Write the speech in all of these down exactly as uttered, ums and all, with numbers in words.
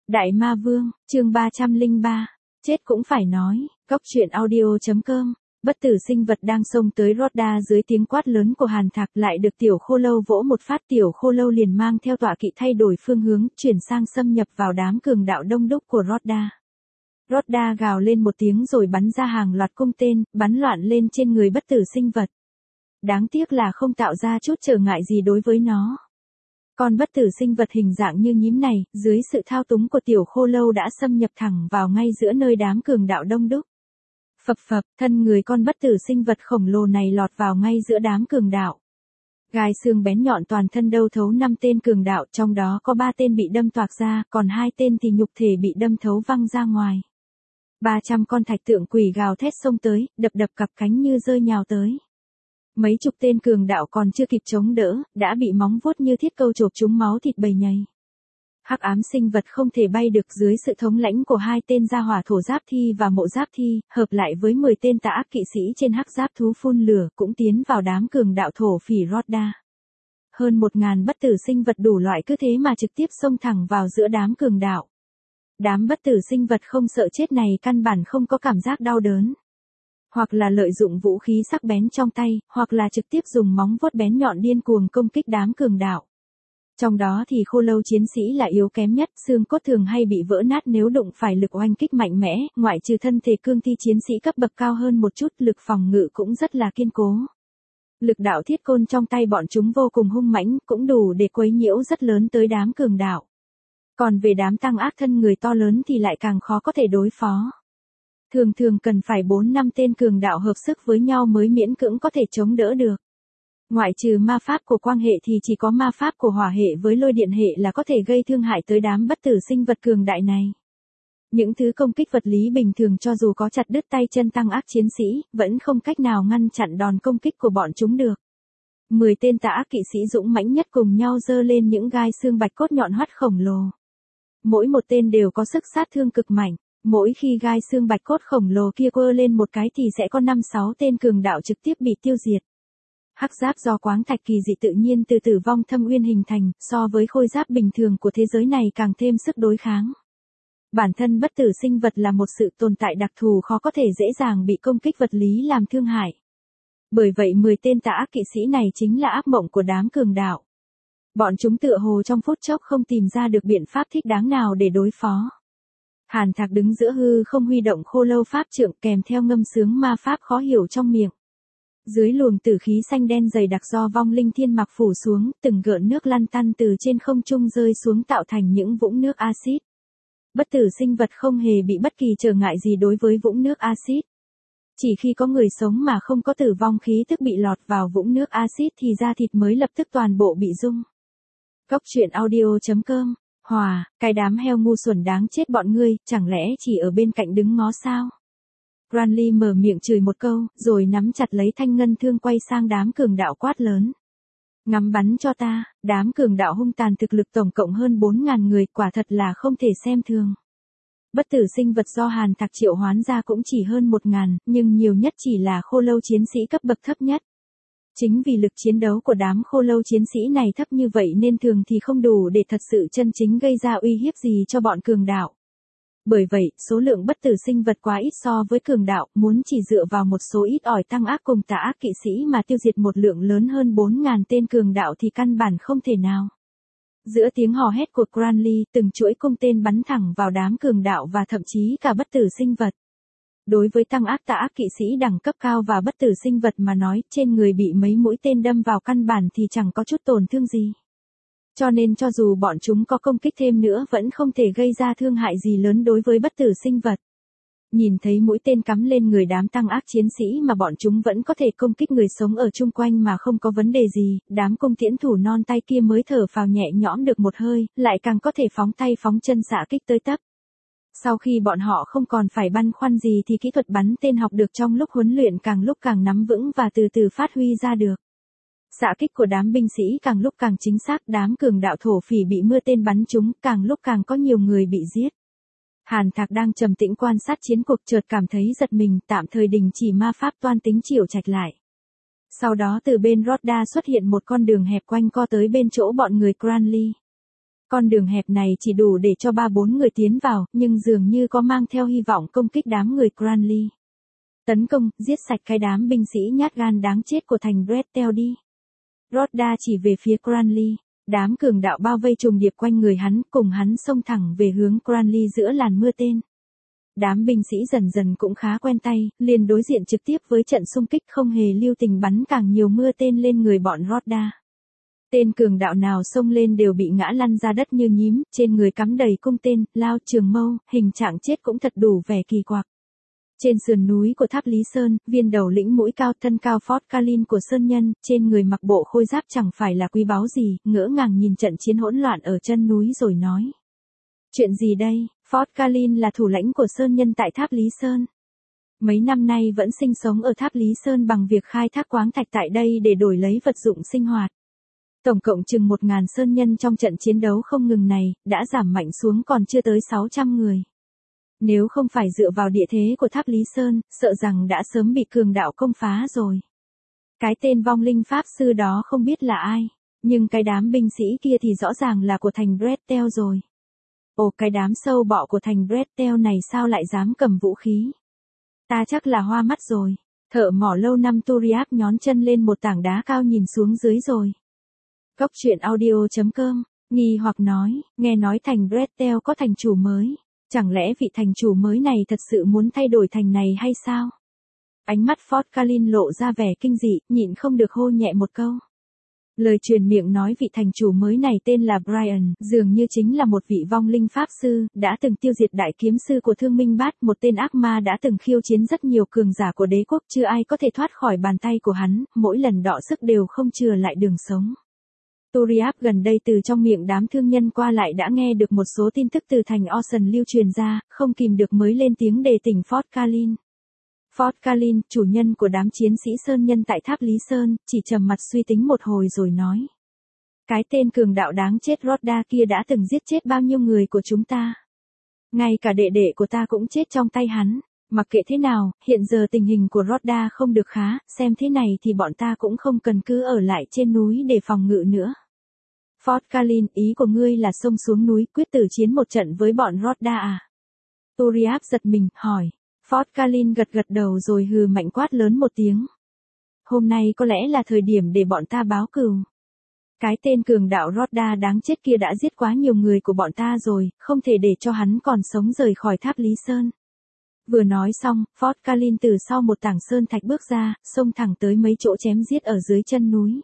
Đại Ma Vương, chương ba trăm lẻ ba, chết cũng phải nói, góc truyện audio chấm com. Bất tử sinh vật đang xông tới Roda dưới tiếng quát lớn của Hàn Thạc, lại được tiểu khô lâu vỗ một phát, tiểu khô lâu liền mang theo tọa kỵ thay đổi phương hướng, chuyển sang xâm nhập vào đám cường đạo đông đúc của Roda. Roda gào lên một tiếng rồi bắn ra hàng loạt cung tên, bắn loạn lên trên người bất tử sinh vật. Đáng tiếc là không tạo ra chút trở ngại gì đối với nó. Con bất tử sinh vật hình dạng như nhím này, dưới sự thao túng của tiểu khô lâu đã xâm nhập thẳng vào ngay giữa nơi đám cường đạo đông đúc. Phập phập, thân người con bất tử sinh vật khổng lồ này lọt vào ngay giữa đám cường đạo. Gai xương bén nhọn toàn thân đâu thấu năm tên cường đạo, trong đó có ba tên bị đâm toạc ra, còn hai tên thì nhục thể bị đâm thấu văng ra ngoài. ba trăm con thạch tượng quỷ gào thét xông tới, đập đập cặp cánh như rơi nhào tới. Mấy chục tên cường đạo còn chưa kịp chống đỡ, đã bị móng vuốt như thiết câu chộp chúng máu thịt bầy nhầy. Hắc ám sinh vật không thể bay được dưới sự thống lãnh của hai tên gia hỏa thổ giáp thi và mộ giáp thi, hợp lại với mười tên tà ác kỵ sĩ trên hắc giáp thú phun lửa, cũng tiến vào đám cường đạo thổ phỉ Roda. Hơn một ngàn bất tử sinh vật đủ loại cứ thế mà trực tiếp xông thẳng vào giữa đám cường đạo. Đám bất tử sinh vật không sợ chết này căn bản không có cảm giác đau đớn. Hoặc là lợi dụng vũ khí sắc bén trong tay, hoặc là trực tiếp dùng móng vuốt bén nhọn điên cuồng công kích đám cường đạo. Trong đó thì khô lâu chiến sĩ là yếu kém nhất, xương cốt thường hay bị vỡ nát nếu đụng phải lực oanh kích mạnh mẽ, ngoại trừ thân thể cương thi chiến sĩ cấp bậc cao hơn một chút, lực phòng ngự cũng rất là kiên cố. Lực đạo thiết côn trong tay bọn chúng vô cùng hung mãnh, cũng đủ để quấy nhiễu rất lớn tới đám cường đạo. Còn về đám tăng ác thân người to lớn thì lại càng khó có thể đối phó. Thường thường cần phải bốn năm tên cường đạo hợp sức với nhau mới miễn cưỡng có thể chống đỡ được. Ngoại trừ ma pháp của quang hệ thì chỉ có ma pháp của hỏa hệ với lôi điện hệ là có thể gây thương hại tới đám bất tử sinh vật cường đại này. Những thứ công kích vật lý bình thường cho dù có chặt đứt tay chân tăng ác chiến sĩ, vẫn không cách nào ngăn chặn đòn công kích của bọn chúng được. Mười tên tà ác kỵ sĩ dũng mãnh nhất cùng nhau giơ lên những gai xương bạch cốt nhọn hoắt khổng lồ. Mỗi một tên đều có sức sát thương cực mạnh. Mỗi khi gai xương bạch cốt khổng lồ kia quơ lên một cái thì sẽ có năm sáu tên cường đạo trực tiếp bị tiêu diệt. Hắc giáp do quáng thạch kỳ dị tự nhiên từ tử vong thâm uyên hình thành, so với khôi giáp bình thường của thế giới này càng thêm sức đối kháng. Bản thân bất tử sinh vật là một sự tồn tại đặc thù khó có thể dễ dàng bị công kích vật lý làm thương hại. Bởi vậy mười tên tà ác kỵ sĩ này chính là ác mộng của đám cường đạo. Bọn chúng tựa hồ trong phút chốc không tìm ra được biện pháp thích đáng nào để đối phó. Hàn Thạc đứng giữa hư không huy động khô lâu pháp trượng kèm theo ngâm sướng ma pháp khó hiểu trong miệng. Dưới luồng tử khí xanh đen dày đặc do vong linh thiên mặc phủ xuống, từng gợn nước lăn tăn từ trên không trung rơi xuống tạo thành những vũng nước axit. Bất tử sinh vật không hề bị bất kỳ trở ngại gì đối với vũng nước axit. Chỉ khi có người sống mà không có tử vong khí tức bị lọt vào vũng nước axit thì da thịt mới lập tức toàn bộ bị rung. Góc truyện audio chấm com. Hòa, cái đám heo ngu xuẩn đáng chết bọn ngươi, chẳng lẽ chỉ ở bên cạnh đứng ngó sao? Granly mở miệng chửi một câu, rồi nắm chặt lấy thanh ngân thương quay sang đám cường đạo quát lớn. Ngắm bắn cho ta, đám cường đạo hung tàn thực lực tổng cộng hơn bốn ngàn người, quả thật là không thể xem thường. Bất tử sinh vật do Hàn Thạc triệu hoán ra cũng chỉ hơn một ngàn, nhưng nhiều nhất chỉ là khô lâu chiến sĩ cấp bậc thấp nhất. Chính vì lực chiến đấu của đám khô lâu chiến sĩ này thấp như vậy nên thường thì không đủ để thật sự chân chính gây ra uy hiếp gì cho bọn cường đạo. Bởi vậy, số lượng bất tử sinh vật quá ít so với cường đạo, muốn chỉ dựa vào một số ít ỏi tăng ác cùng tà ác kỵ sĩ mà tiêu diệt một lượng lớn hơn bốn ngàn tên cường đạo thì căn bản không thể nào. Giữa tiếng hò hét của Granly, từng chuỗi cung tên bắn thẳng vào đám cường đạo và thậm chí cả bất tử sinh vật. Đối với tăng ác tà ác kỵ sĩ đẳng cấp cao và bất tử sinh vật mà nói, trên người bị mấy mũi tên đâm vào căn bản thì chẳng có chút tổn thương gì. Cho nên cho dù bọn chúng có công kích thêm nữa vẫn không thể gây ra thương hại gì lớn đối với bất tử sinh vật. Nhìn thấy mũi tên cắm lên người đám tăng ác chiến sĩ mà bọn chúng vẫn có thể công kích người sống ở chung quanh mà không có vấn đề gì, đám cung tiễn thủ non tay kia mới thở phào nhẹ nhõm được một hơi, lại càng có thể phóng tay phóng chân xạ kích tới tấp. Sau khi bọn họ không còn phải băn khoăn gì thì kỹ thuật bắn tên học được trong lúc huấn luyện càng lúc càng nắm vững và từ từ phát huy ra được. Xạ kích của đám binh sĩ càng lúc càng chính xác, đám cường đạo thổ phỉ bị mưa tên bắn trúng, càng lúc càng có nhiều người bị giết. Hàn Thạc đang trầm tĩnh quan sát chiến cuộc chợt cảm thấy giật mình, tạm thời đình chỉ ma pháp toan tính chiều trạch lại. Sau đó từ bên Roda xuất hiện một con đường hẹp quanh co tới bên chỗ bọn người Granly. Con đường hẹp này chỉ đủ để cho ba bốn người tiến vào, nhưng dường như có mang theo hy vọng công kích đám người Cranley. Tấn công, giết sạch cái đám binh sĩ nhát gan đáng chết của thành Bretel đi. Rhoda chỉ về phía Cranley. Đám cường đạo bao vây trùng điệp quanh người hắn, cùng hắn xông thẳng về hướng Cranley giữa làn mưa tên. Đám binh sĩ dần dần cũng khá quen tay, liền đối diện trực tiếp với trận xung kích không hề lưu tình bắn càng nhiều mưa tên lên người bọn Rhoda. Tên cường đạo nào xông lên đều bị ngã lăn ra đất như nhím, trên người cắm đầy cung tên, lao trường mâu, hình trạng chết cũng thật đủ vẻ kỳ quặc. Trên sườn núi của tháp Lý Sơn, viên đầu lĩnh mũi cao thân cao Fort Caline của Sơn Nhân, trên người mặc bộ khôi giáp chẳng phải là quý báu gì, ngỡ ngàng nhìn trận chiến hỗn loạn ở chân núi rồi nói. Chuyện gì đây? Fort Caline là thủ lãnh của Sơn Nhân tại tháp Lý Sơn. Mấy năm nay vẫn sinh sống ở tháp Lý Sơn bằng việc khai thác khoáng thạch tại đây để đổi lấy vật dụng sinh hoạt. Tổng cộng chừng một nghìn Sơn Nhân trong trận chiến đấu không ngừng này, đã giảm mạnh xuống còn chưa tới sáu trăm người. Nếu không phải dựa vào địa thế của tháp Lý Sơn, sợ rằng đã sớm bị cường đạo công phá rồi. Cái tên vong linh pháp sư đó không biết là ai, nhưng cái đám binh sĩ kia thì rõ ràng là của thành Bretel rồi. Ồ, cái đám sâu bọ của thành Bretel này sao lại dám cầm vũ khí? Ta chắc là hoa mắt rồi. Thợ mỏ lâu năm Turiak nhón chân lên một tảng đá cao nhìn xuống dưới rồi. Góc truyện audio chấm com, nghi hoặc nói, nghe nói thành Bretel có thành chủ mới. Chẳng lẽ vị thành chủ mới này thật sự muốn thay đổi thành này hay sao? Ánh mắt Fort Caline lộ ra vẻ kinh dị, nhịn không được hô nhẹ một câu. Lời truyền miệng nói vị thành chủ mới này tên là Brian, dường như chính là một vị vong linh pháp sư, đã từng tiêu diệt đại kiếm sư của Thương Minh Bát, một tên ác ma đã từng khiêu chiến rất nhiều cường giả của đế quốc, chưa ai có thể thoát khỏi bàn tay của hắn, mỗi lần đọ sức đều không chừa lại đường sống. Turiak gần đây từ trong miệng đám thương nhân qua lại đã nghe được một số tin tức từ thành Ocean lưu truyền ra, không kìm được mới lên tiếng đề tỉnh Fort Caline. Fort Caline, chủ nhân của đám chiến sĩ Sơn Nhân tại tháp Lý Sơn, chỉ trầm mặt suy tính một hồi rồi nói. Cái tên cường đạo đáng chết Rhoda kia đã từng giết chết bao nhiêu người của chúng ta. Ngay cả đệ đệ của ta cũng chết trong tay hắn. Mặc kệ thế nào, hiện giờ tình hình của Rhoda không được khá, xem thế này thì bọn ta cũng không cần cứ ở lại trên núi để phòng ngự nữa. Fort Caline, ý của ngươi là xông xuống núi quyết tử chiến một trận với bọn Rhoda à? Turiak giật mình, hỏi. Fort Caline gật gật đầu rồi hừ mạnh quát lớn một tiếng. Hôm nay có lẽ là thời điểm để bọn ta báo cừu. Cái tên cường đạo Rhoda đáng chết kia đã giết quá nhiều người của bọn ta rồi, không thể để cho hắn còn sống rời khỏi tháp Lý Sơn. Vừa nói xong, Fort Caline từ sau một tảng sơn thạch bước ra, xông thẳng tới mấy chỗ chém giết ở dưới chân núi.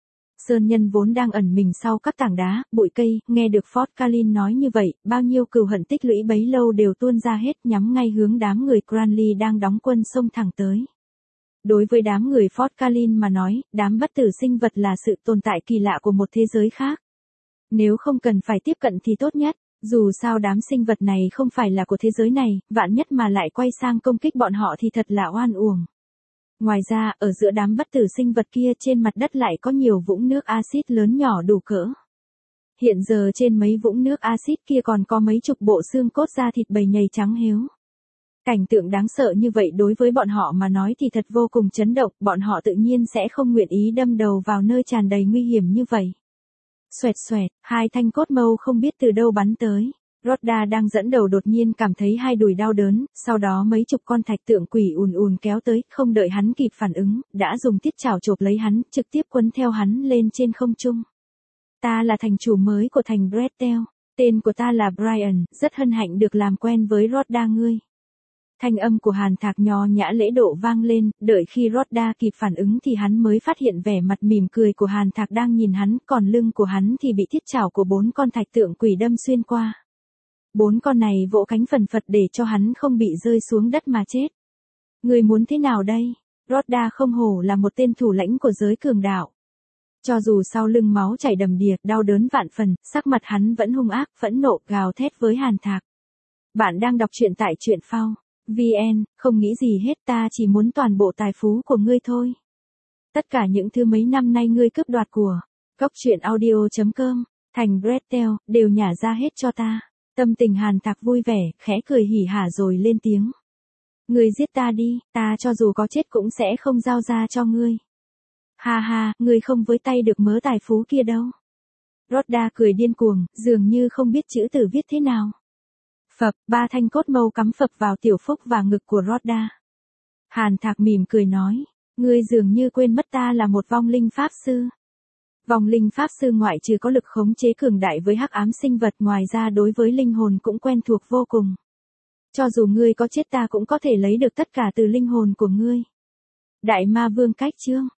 Sơn Nhân vốn đang ẩn mình sau các tảng đá, bụi cây, nghe được Fort Caline nói như vậy, bao nhiêu cừu hận tích lũy bấy lâu đều tuôn ra hết, nhắm ngay hướng đám người Cranley đang đóng quân xông thẳng tới. Đối với đám người Fort Caline mà nói, đám bất tử sinh vật là sự tồn tại kỳ lạ của một thế giới khác. Nếu không cần phải tiếp cận thì tốt nhất. Dù sao đám sinh vật này không phải là của thế giới này, vạn nhất mà lại quay sang công kích bọn họ thì thật là oan uổng. Ngoài ra, ở giữa đám bất tử sinh vật kia trên mặt đất lại có nhiều vũng nước axit lớn nhỏ đủ cỡ. Hiện giờ trên mấy vũng nước axit kia còn có mấy chục bộ xương cốt da thịt bầy nhầy trắng héo. Cảnh tượng đáng sợ như vậy đối với bọn họ mà nói thì thật vô cùng chấn động, bọn họ tự nhiên sẽ không nguyện ý đâm đầu vào nơi tràn đầy nguy hiểm như vậy. Xoẹt xoẹt, hai thanh cốt mâu không biết từ đâu bắn tới. Rhoda đang dẫn đầu đột nhiên cảm thấy hai đùi đau đớn, sau đó mấy chục con thạch tượng quỷ ùn ùn kéo tới, không đợi hắn kịp phản ứng, đã dùng thiết chảo chộp lấy hắn, trực tiếp quấn theo hắn lên trên không trung. Ta là thành chủ mới của thành Bretel, tên của ta là Brian, rất hân hạnh được làm quen với Rhoda ngươi. Thanh âm của Hàn Thạc nho nhã lễ độ vang lên, đợi khi Rhoda kịp phản ứng thì hắn mới phát hiện vẻ mặt mỉm cười của Hàn Thạc đang nhìn hắn, còn lưng của hắn thì bị thiết chảo của bốn con thạch tượng quỷ đâm xuyên qua. Bốn con này vỗ cánh phần phật để cho hắn không bị rơi xuống đất mà chết. Người muốn thế nào đây? Rhoda không hổ là một tên thủ lãnh của giới cường đạo. Cho dù sau lưng máu chảy đầm đìa, đau đớn vạn phần, sắc mặt hắn vẫn hung ác, phẫn nộ, gào thét với Hàn Thạc. Bạn đang đọc truyện tại truyện phao. vê en, không nghĩ gì hết, ta chỉ muốn toàn bộ tài phú của ngươi thôi. Tất cả những thứ mấy năm nay ngươi cướp đoạt của góc truyện audio chấm com, thành Bretel, đều nhả ra hết cho ta. Tâm tình Hàn Thạc vui vẻ, khẽ cười hỉ hả rồi lên tiếng. Ngươi giết ta đi, ta cho dù có chết cũng sẽ không giao ra cho ngươi. Ha ha, ngươi không với tay được mớ tài phú kia đâu. Rhoda cười điên cuồng, dường như không biết chữ từ viết thế nào. Phập, ba thanh cốt mâu cắm phập vào tiểu phúc và ngực của Rhoda. Hàn Thạc mỉm cười nói, ngươi dường như quên mất ta là một vong linh pháp sư. Vong linh pháp sư ngoại trừ có lực khống chế cường đại với hắc ám sinh vật, ngoài ra đối với linh hồn cũng quen thuộc vô cùng. Cho dù ngươi có chết ta cũng có thể lấy được tất cả từ linh hồn của ngươi. Đại ma vương cách chương